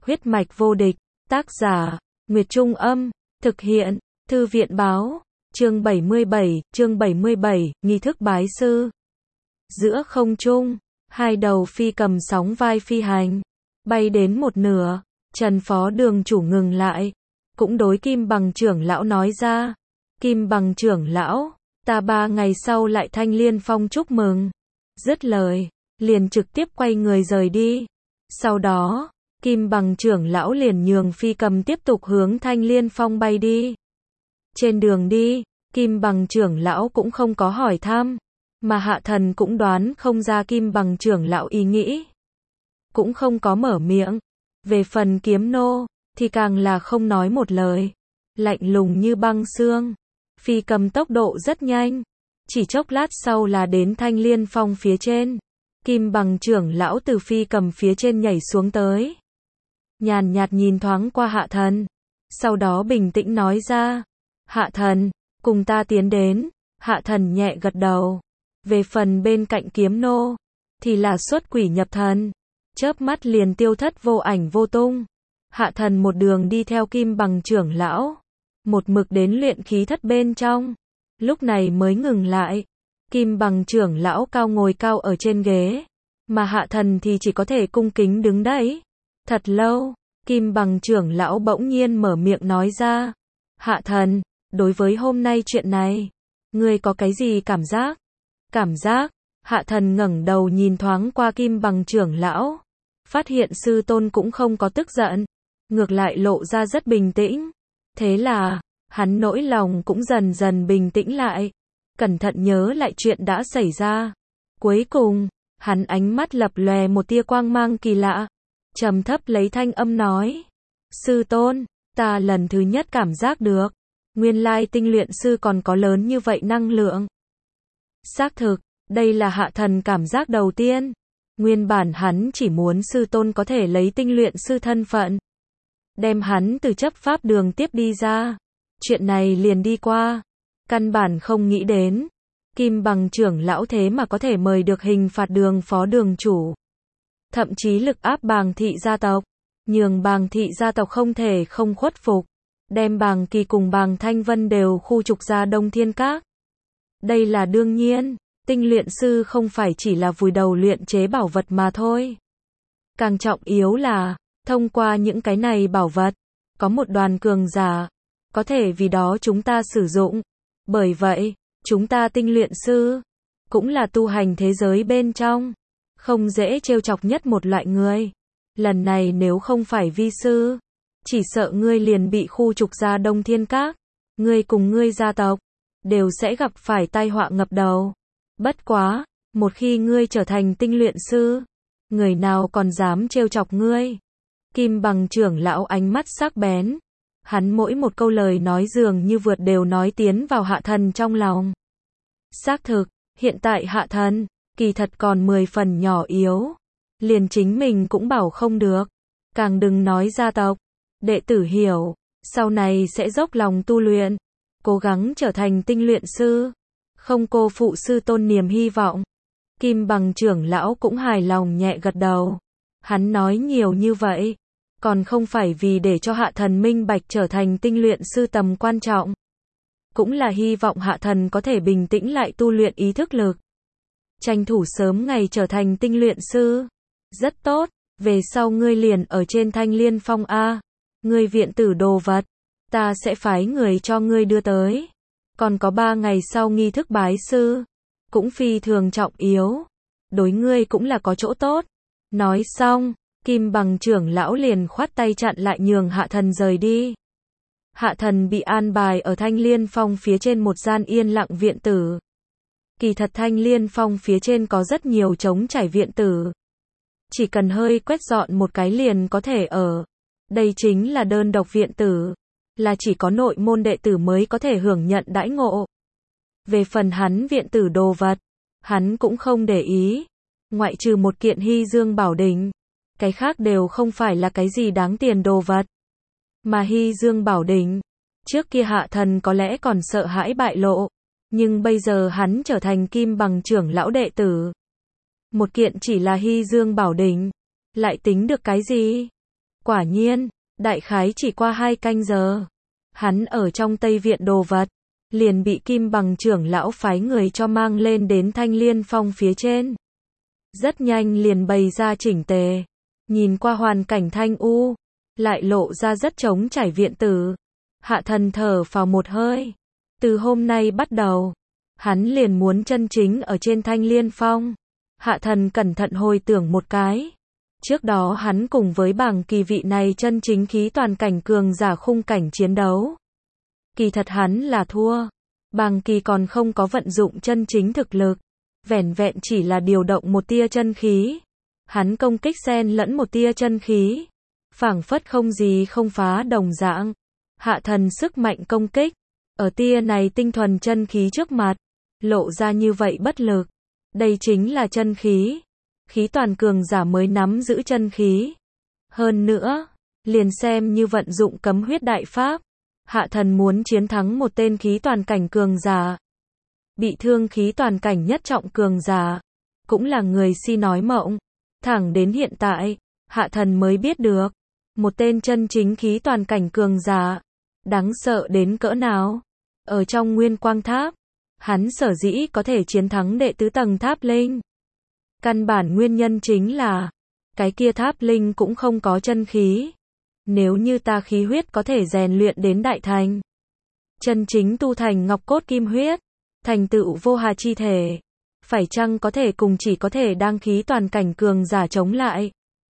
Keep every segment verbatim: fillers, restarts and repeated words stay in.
Huyết mạch vô địch, tác giả, Nguyệt Trung Âm, thực hiện, Thư viện Báo, chương bảy mươi bảy, chương bảy mươi bảy, nghi thức bái sư. Giữa không trung, hai đầu phi cầm sóng vai phi hành, bay đến một nửa, Trần Phó Đường chủ ngừng lại, cũng đối Kim Bằng trưởng lão nói ra, Kim Bằng trưởng lão, ta ba ngày sau lại Thanh Liên Phong chúc mừng. Dứt lời, liền trực tiếp quay người rời đi. Sau đó, Kim Bằng trưởng lão liền nhường phi cầm tiếp tục hướng Thanh Liên Phong bay đi. Trên đường đi, Kim Bằng trưởng lão cũng không có hỏi thăm, mà Hạ Thần cũng đoán không ra Kim Bằng trưởng lão ý nghĩ, cũng không có mở miệng. Về phần Kiếm Nô, thì càng là không nói một lời, lạnh lùng như băng xương. Phi cầm tốc độ rất nhanh, chỉ chốc lát sau là đến Thanh Liên Phong phía trên. Kim Bằng trưởng lão từ phi cầm phía trên nhảy xuống tới, nhàn nhạt nhìn thoáng qua Hạ Thần, sau đó bình tĩnh nói ra, Hạ Thần, cùng ta tiến đến. Hạ Thần nhẹ gật đầu. Về phần bên cạnh Kiếm Nô, thì là xuất quỷ nhập thần, chớp mắt liền tiêu thất vô ảnh vô tung. Hạ Thần một đường đi theo Kim Bằng trưởng lão, một mực đến luyện khí thất bên trong, lúc này mới ngừng lại. Kim Bằng trưởng lão cao ngồi cao ở trên ghế, mà Hạ Thần thì chỉ có thể cung kính đứng đấy. Thật lâu, Kim Bằng trưởng lão bỗng nhiên mở miệng nói ra, Hạ Thần, đối với hôm nay chuyện này, ngươi có cái gì cảm giác? Cảm giác? Hạ Thần ngẩng đầu nhìn thoáng qua Kim Bằng trưởng lão, phát hiện sư tôn cũng không có tức giận, ngược lại lộ ra rất bình tĩnh. Thế là, hắn nỗi lòng cũng dần dần bình tĩnh lại, cẩn thận nhớ lại chuyện đã xảy ra. Cuối cùng, hắn ánh mắt lập lòe một tia quang mang kỳ lạ, trầm thấp lấy thanh âm nói, sư tôn, ta lần thứ nhất cảm giác được, nguyên lai tinh luyện sư còn có lớn như vậy năng lượng. Xác thực, đây là Hạ Thần cảm giác đầu tiên. Nguyên bản hắn chỉ muốn sư tôn có thể lấy tinh luyện sư thân phận, đem hắn từ chấp pháp đường tiếp đi ra. Chuyện này liền đi qua. Căn bản không nghĩ đến, Kim Bằng trưởng lão thế mà có thể mời được hình phạt đường phó đường chủ. Thậm chí lực áp Bàng thị gia tộc, nhường Bàng thị gia tộc không thể không khuất phục, đem Bàng Kỳ cùng Bàng Thanh Vân đều khu trục ra Đông Thiên Các. Đây là đương nhiên, tinh luyện sư không phải chỉ là vùi đầu luyện chế bảo vật mà thôi. Càng trọng yếu là, thông qua những cái này bảo vật, có một đoàn cường giả, có thể vì đó chúng ta sử dụng. Bởi vậy, chúng ta tinh luyện sư, cũng là tu hành thế giới bên trong, không dễ trêu chọc nhất một loại người. Lần này nếu không phải vi sư, chỉ sợ ngươi liền bị khu trục ra Đông Thiên Các, ngươi cùng ngươi gia tộc, đều sẽ gặp phải tai họa ngập đầu. Bất quá, một khi ngươi trở thành tinh luyện sư, người nào còn dám trêu chọc ngươi. Kim Bằng trưởng lão ánh mắt sắc bén, hắn mỗi một câu lời nói dường như vượt đều nói tiến vào Hạ Thần trong lòng. Xác thực, hiện tại Hạ Thần, kỳ thật còn mười phần nhỏ yếu, liền chính mình cũng bảo không được, càng đừng nói gia tộc. Đệ tử hiểu, sau này sẽ dốc lòng tu luyện, cố gắng trở thành tinh luyện sư, không cô phụ sư tôn niềm hy vọng. Kim Bằng trưởng lão cũng hài lòng nhẹ gật đầu. Hắn nói nhiều như vậy, còn không phải vì để cho Hạ Thần minh bạch trở thành tinh luyện sư tầm quan trọng, cũng là hy vọng Hạ Thần có thể bình tĩnh lại tu luyện ý thức lực, tranh thủ sớm ngày trở thành tinh luyện sư. Rất tốt, về sau ngươi liền ở trên Thanh Liên Phong a, ngươi viện tử đồ vật, ta sẽ phái người cho ngươi đưa tới. Còn có ba ngày sau nghi thức bái sư, cũng phi thường trọng yếu, đối ngươi cũng là có chỗ tốt. Nói xong, Kim Bằng trưởng lão liền khoát tay chặn lại nhường Hạ Thần rời đi. Hạ Thần bị an bài ở Thanh Liên Phong phía trên một gian yên lặng viện tử. Kỳ thật Thanh Liên Phong phía trên có rất nhiều trống trải viện tử, chỉ cần hơi quét dọn một cái liền có thể ở. Đây chính là đơn độc viện tử, là chỉ có nội môn đệ tử mới có thể hưởng nhận đãi ngộ. Về phần hắn viện tử đồ vật, hắn cũng không để ý, ngoại trừ một kiện Hy Dương Bảo Đỉnh, cái khác đều không phải là cái gì đáng tiền đồ vật. Mà Hy Dương Bảo Đỉnh, trước kia Hạ Thần có lẽ còn sợ hãi bại lộ, nhưng bây giờ hắn trở thành Kim Bằng trưởng lão đệ tử. Một kiện chỉ là Hy Dương Bảo Đỉnh, lại tính được cái gì? Quả nhiên, đại khái chỉ qua hai canh giờ, hắn ở trong Tây Viện đồ vật, liền bị Kim Bằng trưởng lão phái người cho mang lên đến Thanh Liên Phong phía trên. Rất nhanh liền bày ra chỉnh tề, nhìn qua hoàn cảnh thanh u, lại lộ ra rất trống trải viện tử. Hạ thần thở phào một hơi, từ hôm nay bắt đầu, hắn liền muốn chân chính ở trên Thanh Liên Phong. Hạ thần cẩn thận hồi tưởng một cái, trước đó hắn cùng với Bàng Kỳ vị này chân chính khí toàn cảnh cường giả khung cảnh chiến đấu. Kỳ thật hắn là thua, Bàng Kỳ còn không có vận dụng chân chính thực lực, vẻn vẹn chỉ là điều động một tia chân khí. Hắn công kích xen lẫn một tia chân khí, phảng phất không gì không phá đồng dạng. Hạ thần sức mạnh công kích, ở tia này tinh thuần chân khí trước mặt, lộ ra như vậy bất lực. Đây chính là chân khí. Khí toàn cường giả mới nắm giữ chân khí. Hơn nữa, liền xem như vận dụng cấm huyết đại pháp, hạ thần muốn chiến thắng một tên khí toàn cảnh cường giả, bị thương khí toàn cảnh nhất trọng cường giả, cũng là người si nói mộng. Thẳng đến hiện tại, hạ thần mới biết được, một tên chân chính khí toàn cảnh cường giả, đáng sợ đến cỡ nào. Ở trong Nguyên Quang Tháp, hắn sở dĩ có thể chiến thắng đệ tứ tầng tháp linh. Căn bản nguyên nhân chính là, cái kia tháp linh cũng không có chân khí. Nếu như ta khí huyết có thể rèn luyện đến đại thành, chân chính tu thành ngọc cốt kim huyết, thành tựu vô hà chi thể, phải chăng có thể cùng chỉ có thể đang khí toàn cảnh cường giả chống lại.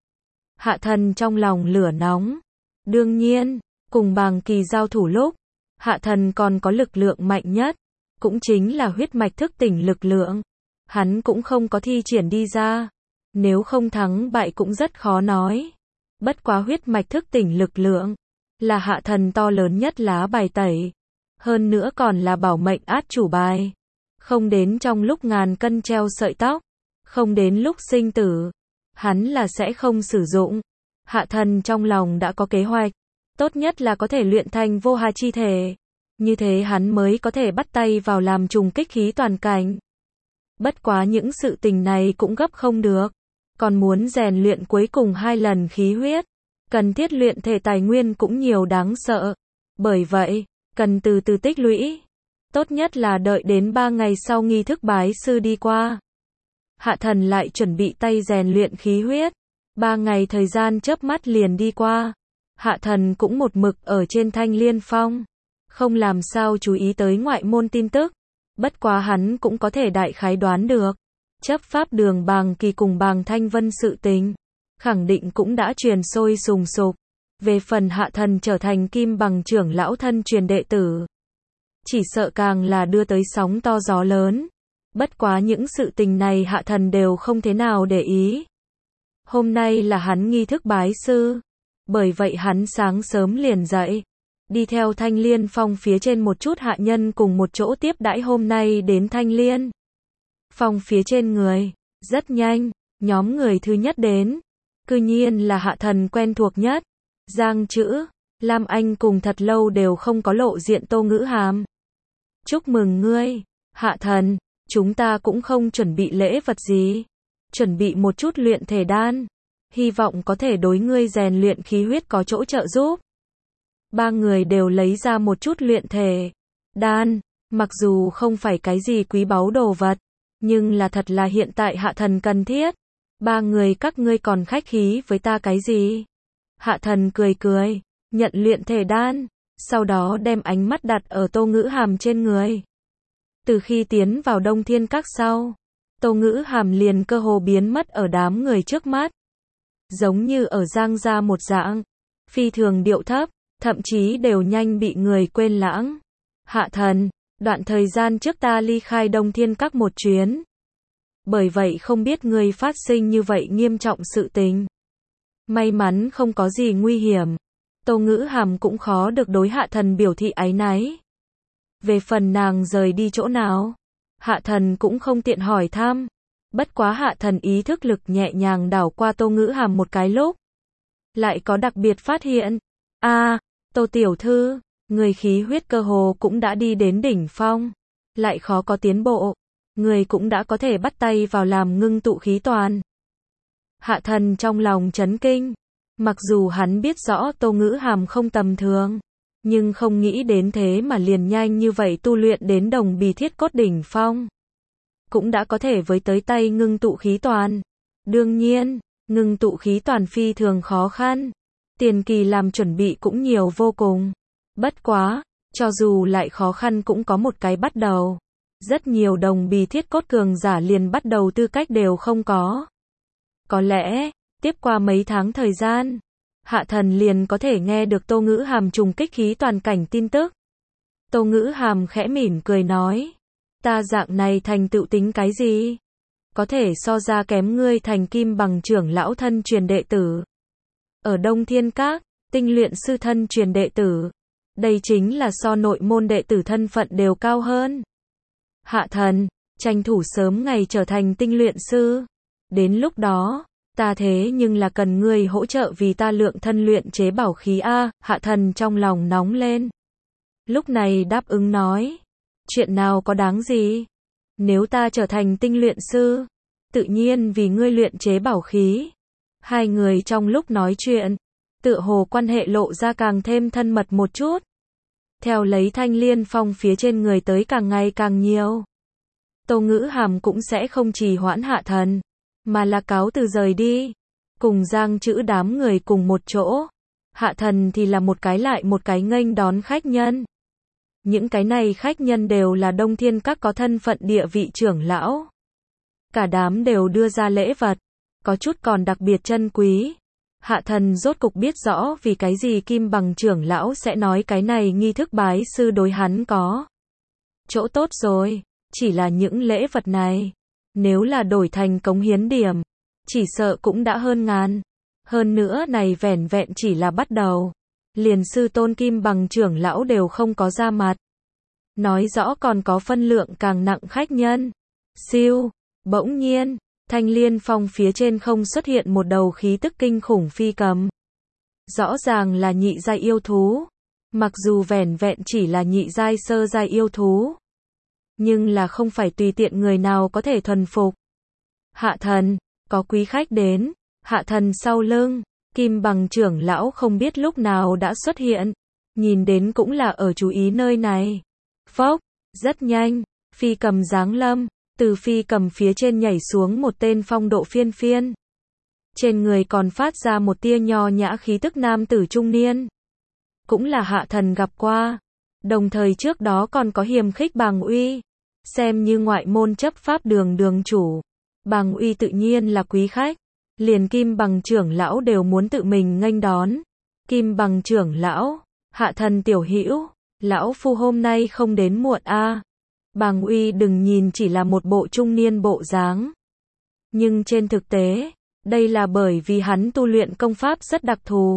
Hạ thần trong lòng lửa nóng. Đương nhiên, cùng Bàng Kỳ giao thủ lúc, hạ thần còn có lực lượng mạnh nhất, cũng chính là huyết mạch thức tỉnh lực lượng. Hắn cũng không có thi triển đi ra, nếu không thắng bại cũng rất khó nói. Bất quá huyết mạch thức tỉnh lực lượng, là hạ thần to lớn nhất lá bài tẩy. Hơn nữa còn là bảo mệnh át chủ bài. Không đến trong lúc ngàn cân treo sợi tóc, không đến lúc sinh tử, hắn là sẽ không sử dụng. Hạ thần trong lòng đã có kế hoạch, tốt nhất là có thể luyện thành vô hà chi thể. Như thế hắn mới có thể bắt tay vào làm trùng kích khí toàn cảnh. Bất quá những sự tình này cũng gấp không được, còn muốn rèn luyện cuối cùng hai lần khí huyết, cần thiết luyện thể tài nguyên cũng nhiều đáng sợ. Bởi vậy, cần từ từ tích lũy. Tốt nhất là đợi đến ba ngày sau nghi thức bái sư đi qua. Hạ thần lại chuẩn bị tay rèn luyện khí huyết. Ba ngày thời gian chớp mắt liền đi qua. Hạ thần cũng một mực ở trên Thanh Liên Phong, không làm sao chú ý tới ngoại môn tin tức. Bất quá hắn cũng có thể đại khái đoán được, chấp pháp đường Bàng Kỳ cùng Bàng Thanh Vân sự tình, khẳng định cũng đã truyền sôi sùng sục. Về phần hạ thần trở thành Kim Bằng trưởng lão thân truyền đệ tử, chỉ sợ càng là đưa tới sóng to gió lớn. Bất quá những sự tình này hạ thần đều không thế nào để ý. Hôm nay là hắn nghi thức bái sư, bởi vậy hắn sáng sớm liền dậy, đi theo Thanh Liên Phong phía trên một chút hạ nhân cùng một chỗ tiếp đãi hôm nay đến Thanh Liên Phong phía trên người. Rất nhanh, nhóm người thứ nhất đến, cư nhiên là hạ thần quen thuộc nhất, Giang Chữ, Lam Anh cùng thật lâu đều không có lộ diện Tô Ngữ Hàm. Chúc mừng ngươi, hạ thần, chúng ta cũng không chuẩn bị lễ vật gì, chuẩn bị một chút luyện thể đan, hy vọng có thể đối ngươi rèn luyện khí huyết có chỗ trợ giúp. Ba người đều lấy ra một chút luyện thể đan, mặc dù không phải cái gì quý báu đồ vật, nhưng là thật là hiện tại hạ thần cần thiết. Ba người các ngươi còn khách khí với ta cái gì? Hạ thần cười cười, nhận luyện thể đan, sau đó đem ánh mắt đặt ở Tô Ngữ Hàm trên người. Từ khi tiến vào Đông Thiên Các sau, Tô Ngữ Hàm liền cơ hồ biến mất ở đám người trước mắt. Giống như ở Giang gia một dạng, phi thường điệu thấp, thậm chí đều nhanh bị người quên lãng. Hạ thần, đoạn thời gian trước ta ly khai Đông Thiên Các một chuyến. Bởi vậy không biết người phát sinh như vậy nghiêm trọng sự tình. May mắn không có gì nguy hiểm. Tô Ngữ Hàm cũng khó được đối hạ thần biểu thị áy náy. Về phần nàng rời đi chỗ nào, hạ thần cũng không tiện hỏi thăm. Bất quá hạ thần ý thức lực nhẹ nhàng đảo qua Tô Ngữ Hàm một cái lúc, lại có đặc biệt phát hiện. A, à, Tô tiểu thư, người khí huyết cơ hồ cũng đã đi đến đỉnh phong, lại khó có tiến bộ, người cũng đã có thể bắt tay vào làm ngưng tụ khí toàn. Hạ thần trong lòng chấn kinh, Mặc dù hắn biết rõ Tô Ngữ Hàm không tầm thường, nhưng không nghĩ đến thế mà liền nhanh như vậy tu luyện đến đồng bì thiết cốt đỉnh phong. Cũng đã có thể với tới tay ngưng tụ khí toàn. Đương nhiên, ngưng tụ khí toàn phi thường khó khăn. Tiền kỳ làm chuẩn bị cũng nhiều vô cùng. Bất quá, cho dù lại khó khăn cũng có một cái bắt đầu. Rất nhiều đồng bì thiết cốt cường giả liền bắt đầu tư cách đều không có. Có lẽ, tiếp qua mấy tháng thời gian, Hạ Thần liền có thể nghe được Tô Ngữ Hàm trùng kích khí toàn cảnh tin tức. Tô Ngữ Hàm khẽ mỉm cười nói, ta dạng này thành tựu tính cái gì? Có thể so ra kém ngươi thành kim bằng trưởng lão thân truyền đệ tử. Ở Đông Thiên Các, tinh luyện sư thân truyền đệ tử. Đây chính là so nội môn đệ tử thân phận đều cao hơn. Hạ Thần, tranh thủ sớm ngày trở thành tinh luyện sư. Đến lúc đó, ta thế nhưng là cần ngươi hỗ trợ vì ta lượng thân luyện chế bảo khí a. Hạ Thần trong lòng nóng lên. Lúc này đáp ứng nói, chuyện nào có đáng gì? Nếu ta trở thành tinh luyện sư, tự nhiên vì ngươi luyện chế bảo khí. Hai người trong lúc nói chuyện, tựa hồ quan hệ lộ ra càng thêm thân mật một chút. Theo lấy Thanh Liên Phong phía trên người tới càng ngày càng nhiều. Tô Ngữ Hàm cũng sẽ không trì hoãn Hạ Thần, mà là cáo từ rời đi. Cùng Giang Trữ đám người cùng một chỗ. Hạ Thần thì là một cái lại một cái nghênh đón khách nhân. Những cái này khách nhân đều là Đông Thiên Các có thân phận địa vị trưởng lão. Cả đám đều đưa ra lễ vật, có chút còn đặc biệt chân quý. Hạ Thần rốt cục biết rõ vì cái gì Kim Bằng trưởng lão sẽ nói cái này nghi thức bái sư đối hắn có chỗ tốt rồi. Chỉ là những lễ vật này, nếu là đổi thành cống hiến điểm, chỉ sợ cũng đã hơn ngàn. Hơn nữa này vẻn vẹn chỉ là bắt đầu. Liền sư tôn Kim Bằng trưởng lão đều không có ra mặt. Nói rõ còn có phân lượng càng nặng khách nhân. Siêu, bỗng nhiên, Thanh Liên Phong phía trên không xuất hiện một đầu khí tức kinh khủng phi cầm. Rõ ràng là nhị giai yêu thú. Mặc dù vẻn vẹn chỉ là nhị giai sơ giai yêu thú, nhưng là không phải tùy tiện người nào có thể thuần phục. Hạ Thần, có quý khách đến. Hạ Thần sau lưng, Kim Bằng trưởng lão không biết lúc nào đã xuất hiện. Nhìn đến cũng là ở chú ý nơi này. Phốc, rất nhanh, phi cầm giáng lâm. Từ phi cầm phía trên nhảy xuống một tên phong độ phiên phiên. Trên người còn phát ra một tia nho nhã khí tức nam tử trung niên. Cũng là Hạ Thần gặp qua. Đồng thời trước đó còn có hiềm khích Bàng Uy. Xem như ngoại môn chấp pháp đường đường chủ. Bàng Uy tự nhiên là quý khách. Liền Kim Bằng trưởng lão đều muốn tự mình nghênh đón. Kim Bằng trưởng lão, Hạ Thần tiểu hữu, lão phu hôm nay không đến muộn a. À. Bàng Uy đừng nhìn chỉ là một bộ trung niên bộ dáng. Nhưng trên thực tế, đây là bởi vì hắn tu luyện công pháp rất đặc thù.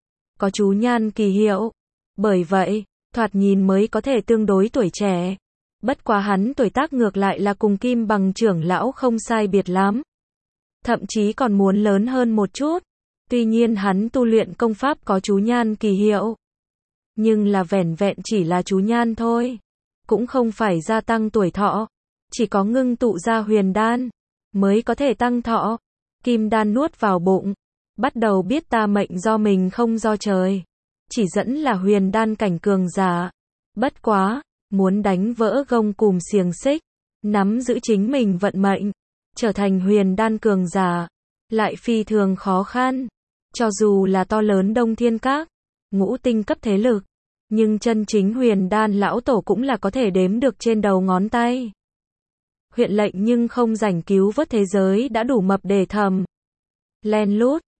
Có chú nhan kỳ hiệu. Bởi vậy, thoạt nhìn mới có thể tương đối tuổi trẻ. Bất quá hắn tuổi tác ngược lại là cùng Kim Bằng trưởng lão không sai biệt lắm. Thậm chí còn muốn lớn hơn một chút. Tuy nhiên hắn tu luyện công pháp có chú nhan kỳ hiệu. Nhưng là vẻn vẹn chỉ là chú nhan thôi. Cũng không phải gia tăng tuổi thọ. Chỉ có ngưng tụ ra huyền đan mới có thể tăng thọ. Kim đan nuốt vào bụng. Bắt đầu biết ta mệnh do mình không do trời. Chỉ dẫn là huyền đan cảnh cường giả. Bất quá, muốn đánh vỡ gông cùm xiềng xích. Nắm giữ chính mình vận mệnh. Trở thành huyền đan cường giả. Lại phi thường khó khăn. Cho dù là to lớn Đông Thiên Các, ngũ tinh cấp thế lực. Nhưng chân chính huyền đan lão tổ cũng là có thể đếm được trên đầu ngón tay. Huyện lệnh nhưng không rảnh cứu vớt thế giới đã đủ mập để thầm. Len lút,